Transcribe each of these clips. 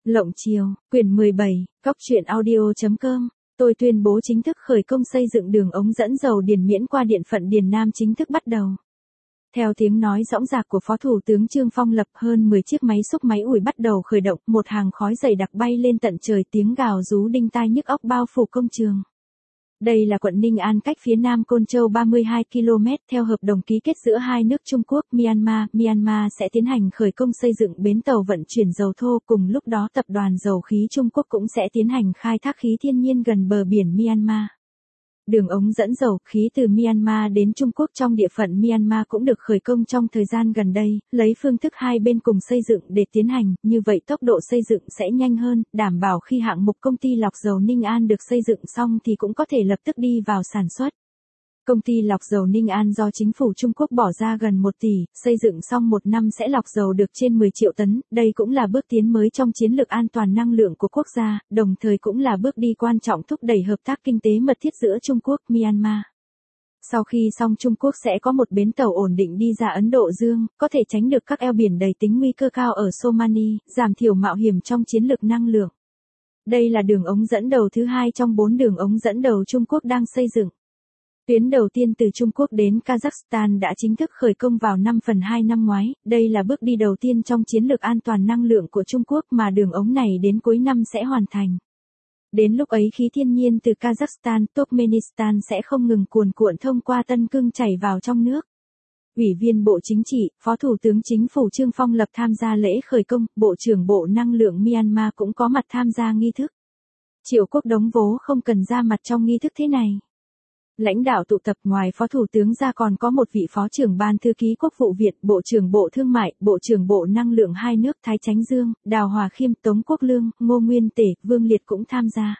Lộng Chiều, quyển 17, Cóc truyện audio.com. Tôi tuyên bố chính thức khởi công xây dựng đường ống dẫn dầu Điền Miễn qua địa phận Điền Nam chính thức bắt đầu. Theo tiếng nói dõng dạc của Phó Thủ tướng Trương Phong Lập, hơn 10 chiếc máy xúc máy ủi bắt đầu khởi động, một hàng khói dày đặc bay lên tận trời, tiếng gào rú đinh tai nhức óc bao phủ công trường. Đây là quận Ninh An, cách phía nam Côn Châu 32 km, theo hợp đồng ký kết giữa hai nước Trung Quốc, Myanmar sẽ tiến hành khởi công xây dựng bến tàu vận chuyển dầu thô, cùng lúc đó tập đoàn dầu khí Trung Quốc cũng sẽ tiến hành khai thác khí thiên nhiên gần bờ biển Myanmar. Đường ống dẫn dầu khí từ Myanmar đến Trung Quốc trong địa phận Myanmar cũng được khởi công trong thời gian gần đây, lấy phương thức hai bên cùng xây dựng để tiến hành, như vậy tốc độ xây dựng sẽ nhanh hơn, đảm bảo khi hạng mục công ty lọc dầu Ninh An được xây dựng xong thì cũng có thể lập tức đi vào sản xuất. Công ty lọc dầu Ninh An do chính phủ Trung Quốc bỏ ra gần 1 tỷ, xây dựng xong 1 năm sẽ lọc dầu được trên 10 triệu tấn, đây cũng là bước tiến mới trong chiến lược an toàn năng lượng của quốc gia, đồng thời cũng là bước đi quan trọng thúc đẩy hợp tác kinh tế mật thiết giữa Trung Quốc, Myanmar. Sau khi xong, Trung Quốc sẽ có một bến tàu ổn định đi ra Ấn Độ Dương, có thể tránh được các eo biển đầy tính nguy cơ cao ở Somani, giảm thiểu mạo hiểm trong chiến lược năng lượng. Đây là đường ống dẫn đầu thứ hai trong 4 đường ống dẫn đầu Trung Quốc đang xây dựng. Tuyến đầu tiên từ Trung Quốc đến Kazakhstan đã chính thức khởi công vào 5/2 năm ngoái, đây là bước đi đầu tiên trong chiến lược an toàn năng lượng của Trung Quốc mà đường ống này đến cuối năm sẽ hoàn thành. Đến lúc ấy khí thiên nhiên từ Kazakhstan, Turkmenistan sẽ không ngừng cuồn cuộn thông qua Tân Cương chảy vào trong nước. Ủy viên Bộ Chính trị, Phó Thủ tướng Chính phủ Trương Phong Lập tham gia lễ khởi công, Bộ trưởng Bộ Năng lượng Myanmar cũng có mặt tham gia nghi thức. Triệu Quốc Đống vốn không cần ra mặt trong nghi thức thế này. Lãnh đạo tụ tập, ngoài Phó Thủ tướng ra còn có một vị Phó trưởng Ban Thư ký Quốc vụ Viện, Bộ trưởng Bộ Thương mại, Bộ trưởng Bộ Năng lượng hai nước Thái Chánh Dương, Đào Hòa Khiêm, Tống Quốc Lương, Ngô Nguyên Tể, Vương Liệt cũng tham gia.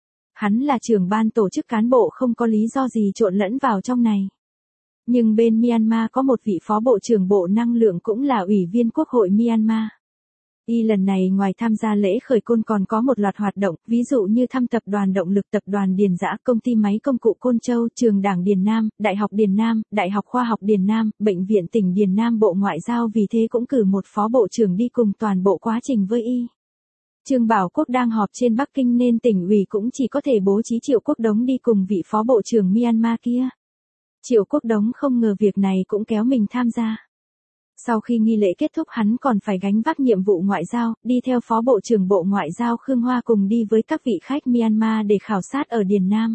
Hắn là trưởng ban tổ chức cán bộ, không có lý do gì trộn lẫn vào trong này. Nhưng bên Myanmar có một vị Phó Bộ trưởng Bộ Năng lượng cũng là Ủy viên Quốc hội Myanmar. Lần này ngoài tham gia lễ khởi công còn có một loạt hoạt động, ví dụ như thăm tập đoàn động lực, tập đoàn Điền Giã, công ty máy công cụ Côn Châu, trường Đảng Điền Nam, Đại học Điền Nam, Đại học Khoa học Điền Nam, Bệnh viện tỉnh Điền Nam. Bộ Ngoại giao vì thế cũng cử một phó bộ trưởng đi cùng toàn bộ quá trình với Trương Bảo Quốc đang họp trên Bắc Kinh nên tỉnh ủy cũng chỉ có thể bố trí Triệu Quốc Đống đi cùng vị phó bộ trưởng Myanmar kia. Triệu Quốc Đống không ngờ việc này cũng kéo mình tham gia. Sau khi nghi lễ kết thúc, hắn còn phải gánh vác nhiệm vụ ngoại giao, đi theo Phó Bộ trưởng Bộ Ngoại giao Khương Hoa cùng đi với các vị khách Myanmar để khảo sát ở Điền Nam.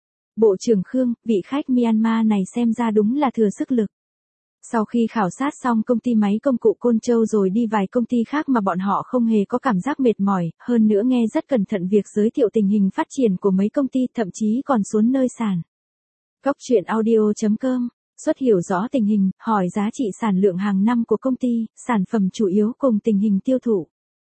Bộ trưởng Khương, vị khách Myanmar này xem ra đúng là thừa sức lực. Sau khi khảo sát xong công ty máy công cụ Côn Châu rồi đi vài công ty khác mà bọn họ không hề có cảm giác mệt mỏi, hơn nữa nghe rất cẩn thận việc giới thiệu tình hình phát triển của mấy công ty, thậm chí còn xuống nơi sản. Cóc truyện audio.com. Xuất hiểu rõ tình hình, hỏi giá trị sản lượng hàng năm của công ty, sản phẩm chủ yếu cùng tình hình tiêu thụ.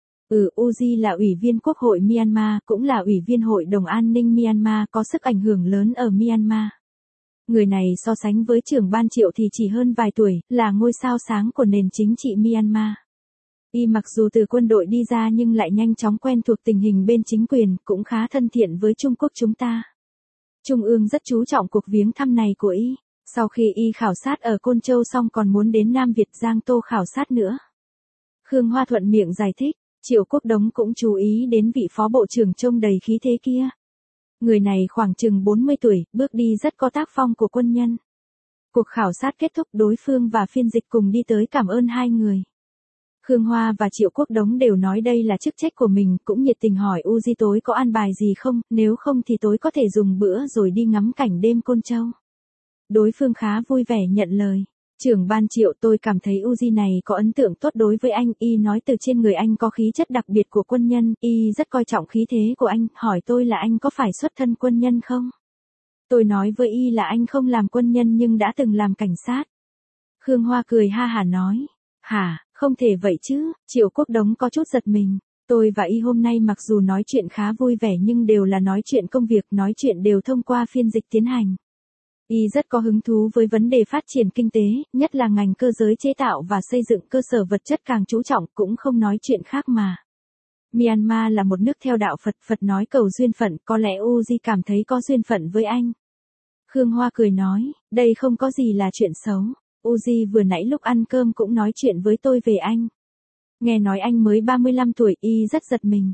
Uzi là Ủy viên Quốc hội Myanmar, cũng là Ủy viên Hội đồng An ninh Myanmar, có sức ảnh hưởng lớn ở Myanmar. Người này so sánh với trưởng ban Triệu thì chỉ hơn vài tuổi, là ngôi sao sáng của nền chính trị Myanmar. Mặc dù từ quân đội đi ra nhưng lại nhanh chóng quen thuộc tình hình bên chính quyền, cũng khá thân thiện với Trung Quốc chúng ta. Trung ương rất chú trọng cuộc viếng thăm này của Sau khi khảo sát ở Côn Châu xong còn muốn đến Nam Việt Giang Tô khảo sát nữa. Khương Hoa thuận miệng giải thích, Triệu Quốc Đống cũng chú ý đến vị phó bộ trưởng trông đầy khí thế kia. Người này khoảng chừng 40 tuổi, bước đi rất có tác phong của quân nhân. Cuộc khảo sát kết thúc, đối phương và phiên dịch cùng đi tới cảm ơn hai người. Khương Hoa và Triệu Quốc Đống đều nói đây là chức trách của mình, cũng nhiệt tình hỏi Uzi tối có an bài gì không, nếu không thì tối có thể dùng bữa rồi đi ngắm cảnh đêm Côn Châu. Đối phương khá vui vẻ nhận lời. Trưởng ban Triệu, tôi cảm thấy Uzi này có ấn tượng tốt đối với anh, nói từ trên người anh có khí chất đặc biệt của quân nhân, rất coi trọng khí thế của anh, hỏi tôi là anh có phải xuất thân quân nhân không? Tôi nói với là anh không làm quân nhân nhưng đã từng làm cảnh sát. Khương Hoa cười ha hả nói, hả, không thể vậy chứ. Triệu Quốc Đống có chút giật mình. Tôi và hôm nay mặc dù nói chuyện khá vui vẻ nhưng đều là nói chuyện công việc, nói chuyện đều thông qua phiên dịch tiến hành. Rất có hứng thú với vấn đề phát triển kinh tế, nhất là ngành cơ giới chế tạo và xây dựng cơ sở vật chất càng chú trọng, cũng không nói chuyện khác mà. Myanmar là một nước theo đạo Phật, Phật nói cầu duyên phận, có lẽ Uzi cảm thấy có duyên phận với anh. Khương Hoa cười nói, đây không có gì là chuyện xấu. Uzi vừa nãy lúc ăn cơm cũng nói chuyện với tôi về anh. Nghe nói anh mới 35 tuổi, y rất giật mình.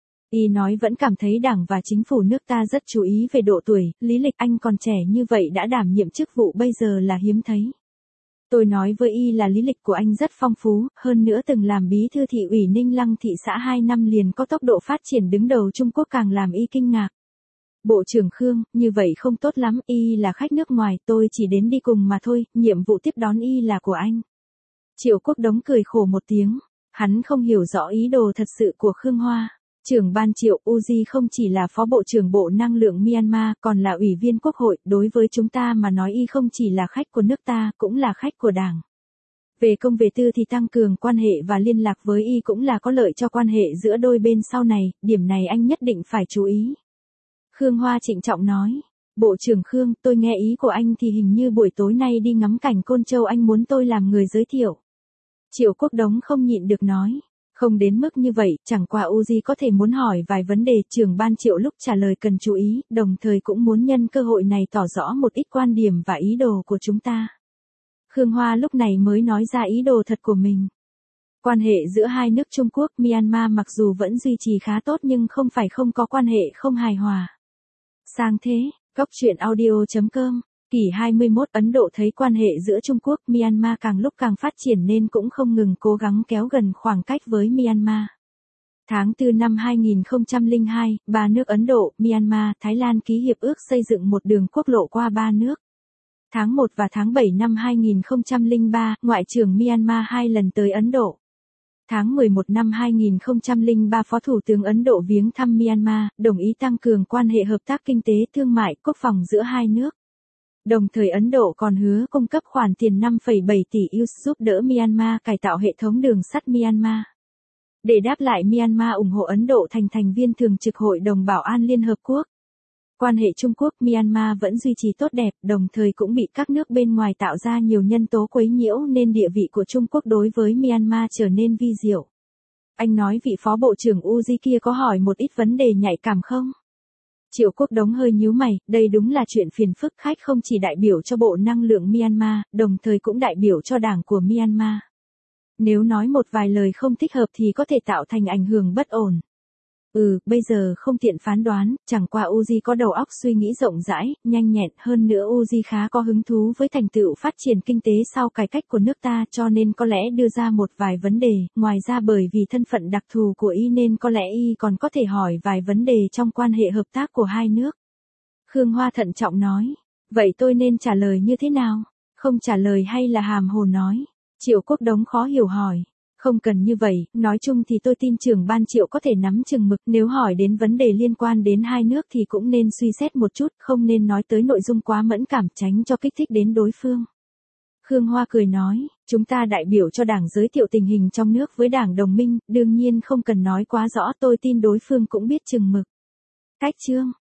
Y nói vẫn cảm thấy Đảng và chính phủ nước ta rất chú ý về độ tuổi, lý lịch anh còn trẻ như vậy đã đảm nhiệm chức vụ bây giờ là hiếm thấy. Tôi nói với y là lý lịch của anh rất phong phú, hơn nữa từng làm bí thư thị ủy Ninh Lăng thị xã 2 năm liền có tốc độ phát triển đứng đầu Trung Quốc càng làm y kinh ngạc. Bộ trưởng Khương, như vậy không tốt lắm, y là khách nước ngoài, tôi chỉ đến đi cùng mà thôi, nhiệm vụ tiếp đón y là của anh. Triệu Quốc Đống cười khổ một tiếng, hắn không hiểu rõ ý đồ thật sự của Khương Hoa. Trưởng ban Triệu Uzi không chỉ là Phó Bộ trưởng Bộ Năng lượng Myanmar, còn là Ủy viên Quốc hội, đối với chúng ta mà nói y không chỉ là khách của nước ta, cũng là khách của Đảng. Về công về tư thì tăng cường quan hệ và liên lạc với y cũng là có lợi cho quan hệ giữa đôi bên sau này, điểm này anh nhất định phải chú ý. Khương Hoa trịnh trọng nói, Bộ trưởng Khương, tôi nghe ý của anh thì hình như buổi tối nay đi ngắm cảnh Côn Châu anh muốn tôi làm người giới thiệu. Triệu Quốc Đống không nhịn được nói. Không đến mức như vậy, chẳng qua Uzi có thể muốn hỏi vài vấn đề, trưởng ban Triệu lúc trả lời cần chú ý, đồng thời cũng muốn nhân cơ hội này tỏ rõ một ít quan điểm và ý đồ của chúng ta. Khương Hoa lúc này mới nói ra ý đồ thật của mình. Quan hệ giữa hai nước Trung Quốc, Myanmar mặc dù vẫn duy trì khá tốt nhưng không phải không có quan hệ không hài hòa. Sang thế, Góc truyện audio.com. Kỷ 21 Ấn Độ thấy quan hệ giữa Trung Quốc, Myanmar càng lúc càng phát triển nên cũng không ngừng cố gắng kéo gần khoảng cách với Myanmar. Tháng 4 năm 2002, ba nước Ấn Độ, Myanmar, Thái Lan ký hiệp ước xây dựng một đường quốc lộ qua ba nước. Tháng 1 và tháng 7 năm 2003, Ngoại trưởng Myanmar 2 lần tới Ấn Độ. Tháng 11 năm 2003 Phó Thủ tướng Ấn Độ viếng thăm Myanmar, đồng ý tăng cường quan hệ hợp tác kinh tế, thương mại, quốc phòng giữa hai nước. Đồng thời Ấn Độ còn hứa cung cấp khoản tiền 5,7 tỷ USD giúp đỡ Myanmar cải tạo hệ thống đường sắt Myanmar. Để đáp lại Myanmar ủng hộ Ấn Độ thành thành viên thường trực Hội đồng Bảo an Liên Hợp Quốc. Quan hệ Trung Quốc-Myanmar vẫn duy trì tốt đẹp, đồng thời cũng bị các nước bên ngoài tạo ra nhiều nhân tố quấy nhiễu nên địa vị của Trung Quốc đối với Myanmar trở nên vi diệu. Anh nói vị Phó Bộ trưởng Uzi kia có hỏi một ít vấn đề nhạy cảm không? Triệu Quốc Đống hơi nhíu mày, đây đúng là chuyện phiền phức, khách không chỉ đại biểu cho Bộ Năng lượng Myanmar, đồng thời cũng đại biểu cho Đảng của Myanmar. Nếu nói một vài lời không thích hợp thì có thể tạo thành ảnh hưởng bất ổn. Bây giờ không tiện phán đoán, chẳng qua Uzi có đầu óc suy nghĩ rộng rãi, nhanh nhẹn, hơn nữa Uzi khá có hứng thú với thành tựu phát triển kinh tế sau cải cách của nước ta cho nên có lẽ đưa ra một vài vấn đề, ngoài ra bởi vì thân phận đặc thù của y nên có lẽ y còn có thể hỏi vài vấn đề trong quan hệ hợp tác của hai nước. Khương Hoa thận trọng nói, vậy tôi nên trả lời như thế nào? Không trả lời hay là hàm hồ nói? Triệu Quốc Đống khó hiểu hỏi. Không cần như vậy, nói chung thì tôi tin trưởng ban Triệu có thể nắm chừng mực, nếu hỏi đến vấn đề liên quan đến hai nước thì cũng nên suy xét một chút, không nên nói tới nội dung quá mẫn cảm tránh cho kích thích đến đối phương. Khương Hoa cười nói, chúng ta đại biểu cho Đảng giới thiệu tình hình trong nước với Đảng đồng minh, đương nhiên không cần nói quá rõ, tôi tin đối phương cũng biết chừng mực. Cách chương